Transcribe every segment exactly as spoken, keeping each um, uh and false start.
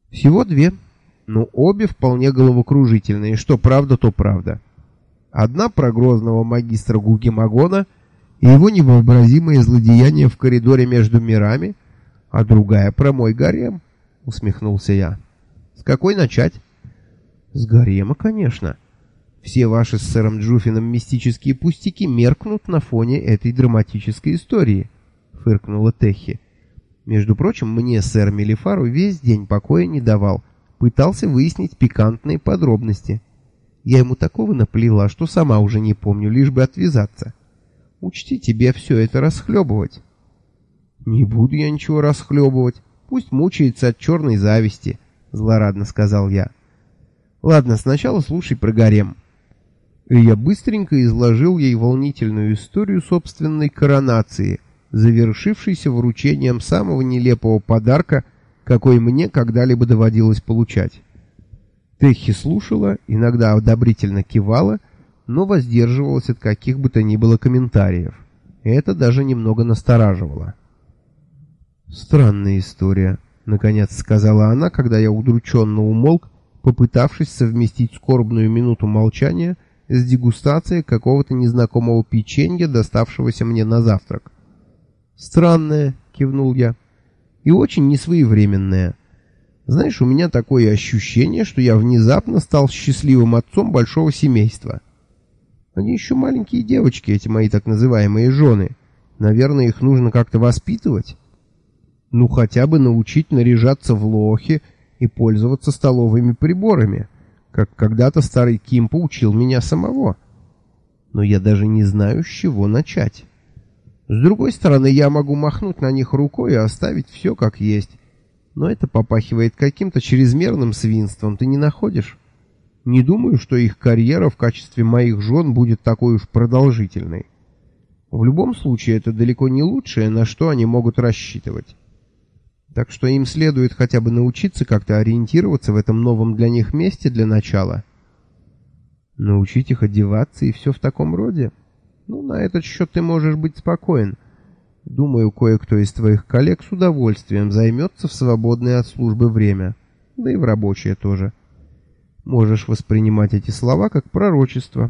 Всего две, но обе вполне головокружительные, что правда, то правда. Одна про грозного магистра Гугемагона и его невообразимые злодеяния в коридоре между мирами, а другая про мой гарем, усмехнулся я. С какой начать? С гарема, конечно. Все ваши с сэром Джуфином мистические пустяки меркнут на фоне этой драматической истории, фыркнула Техи. Между прочим, мне сэр Мелифару весь день покоя не давал, пытался выяснить пикантные подробности. Я ему такого наплела, что сама уже не помню, лишь бы отвязаться. Учти тебе все это расхлебывать. Не буду я ничего расхлебывать, пусть мучается от черной зависти, злорадно сказал я. Ладно, сначала слушай про гарем. И я быстренько изложил ей волнительную историю собственной коронации, завершившейся вручением самого нелепого подарка, какой мне когда-либо доводилось получать. Техи слушала, иногда одобрительно кивала, но воздерживалась от каких бы то ни было комментариев. Это даже немного настораживало. «Странная история», — наконец сказала она, когда я удрученно умолк, попытавшись совместить скорбную минуту молчания с дегустацией какого-то незнакомого печенья, доставшегося мне на завтрак. «Странная», — кивнул я, — «и очень несвоевременная. Знаешь, у меня такое ощущение, что я внезапно стал счастливым отцом большого семейства. Они еще маленькие девочки, эти мои так называемые жены. Наверное, их нужно как-то воспитывать. Ну, хотя бы научить наряжаться в лохи и пользоваться столовыми приборами, как когда-то старый Кимпо учил меня самого. Но я даже не знаю, с чего начать. С другой стороны, я могу махнуть на них рукой и оставить все как есть. Но это попахивает каким-то чрезмерным свинством, ты не находишь? Не думаю, что их карьера в качестве моих жен будет такой уж продолжительной. В любом случае, это далеко не лучшее, на что они могут рассчитывать. Так что им следует хотя бы научиться как-то ориентироваться в этом новом для них месте для начала. Научить их одеваться и все в таком роде? Ну, на этот счет ты можешь быть спокоен. Думаю, кое-кто из твоих коллег с удовольствием займется в свободное от службы время, да и в рабочее тоже. Можешь воспринимать эти слова как пророчество.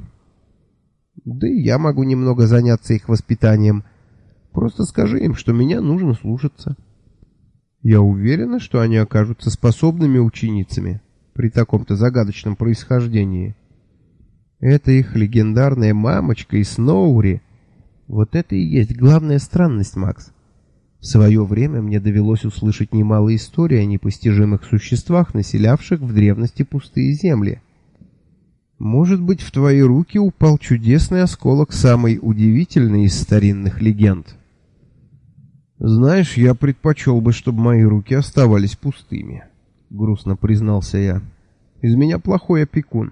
Да и я могу немного заняться их воспитанием. Просто скажи им, что меня нужно слушаться. Я уверена, что они окажутся способными ученицами при таком-то загадочном происхождении. Это их легендарная мамочка из Сноури. Вот это и есть главная странность, Макс. В свое время мне довелось услышать немало историй о непостижимых существах, населявших в древности пустые земли. Может быть, в твои руки упал чудесный осколок самой удивительной из старинных легенд. Знаешь, я предпочел бы, чтобы мои руки оставались пустыми, грустно признался я. Из меня плохой опекун.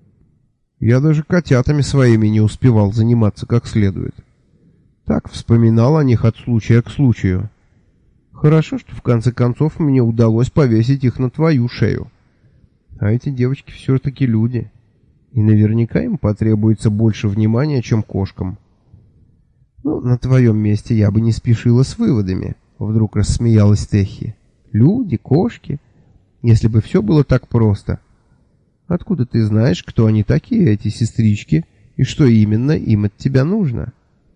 Я даже котятами своими не успевал заниматься как следует. Так вспоминал о них от случая к случаю. Хорошо, что в конце концов мне удалось повесить их на твою шею. А эти девочки все-таки люди. И наверняка им потребуется больше внимания, чем кошкам. Ну, на твоем месте я бы не спешила с выводами, вдруг рассмеялась Техи. Люди, кошки. Если бы все было так просто. Откуда ты знаешь, кто они такие, эти сестрички, и что именно им от тебя нужно?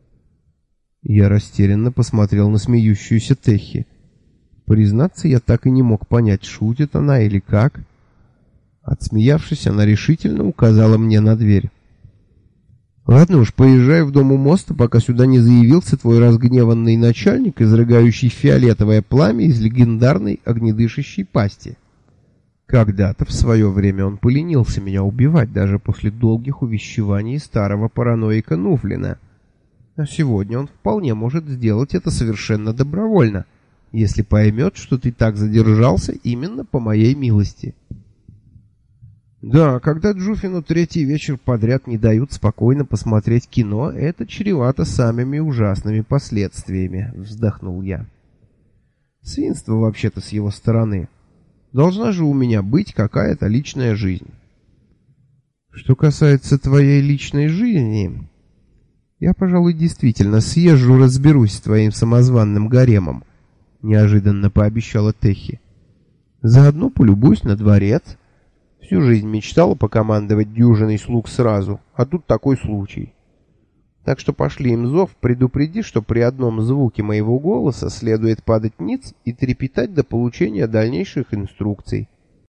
Я растерянно посмотрел на смеющуюся Техи. Признаться, я так и не мог понять, шутит она или как. Отсмеявшись, она решительно указала мне на дверь. Ладно уж, поезжай в дом у моста, пока сюда не заявился твой разгневанный начальник, изрыгающий фиолетовое пламя из легендарной огнедышащей пасти. Когда-то в свое время он поленился меня убивать, даже после долгих увещеваний старого параноика Нуфлина. А сегодня он вполне может сделать это совершенно добровольно, если поймет, что ты так задержался именно по моей милости. Да, когда Джуфину третий вечер подряд не дают спокойно посмотреть кино, это чревато самыми ужасными последствиями, вздохнул я. Свинство вообще-то с его стороны. Должна же у меня быть какая-то личная жизнь. Что касается твоей личной жизни, я, пожалуй, действительно съезжу, разберусь с твоим самозванным гаремом, неожиданно пообещала Техи. Заодно полюбуюсь на дворец. Всю жизнь мечтала покомандовать дюжиной слуг сразу, а тут такой случай. Так что пошли им зов, предупреди, что при одном звуке моего голоса следует падать ниц и трепетать до получения дальнейших инструкций.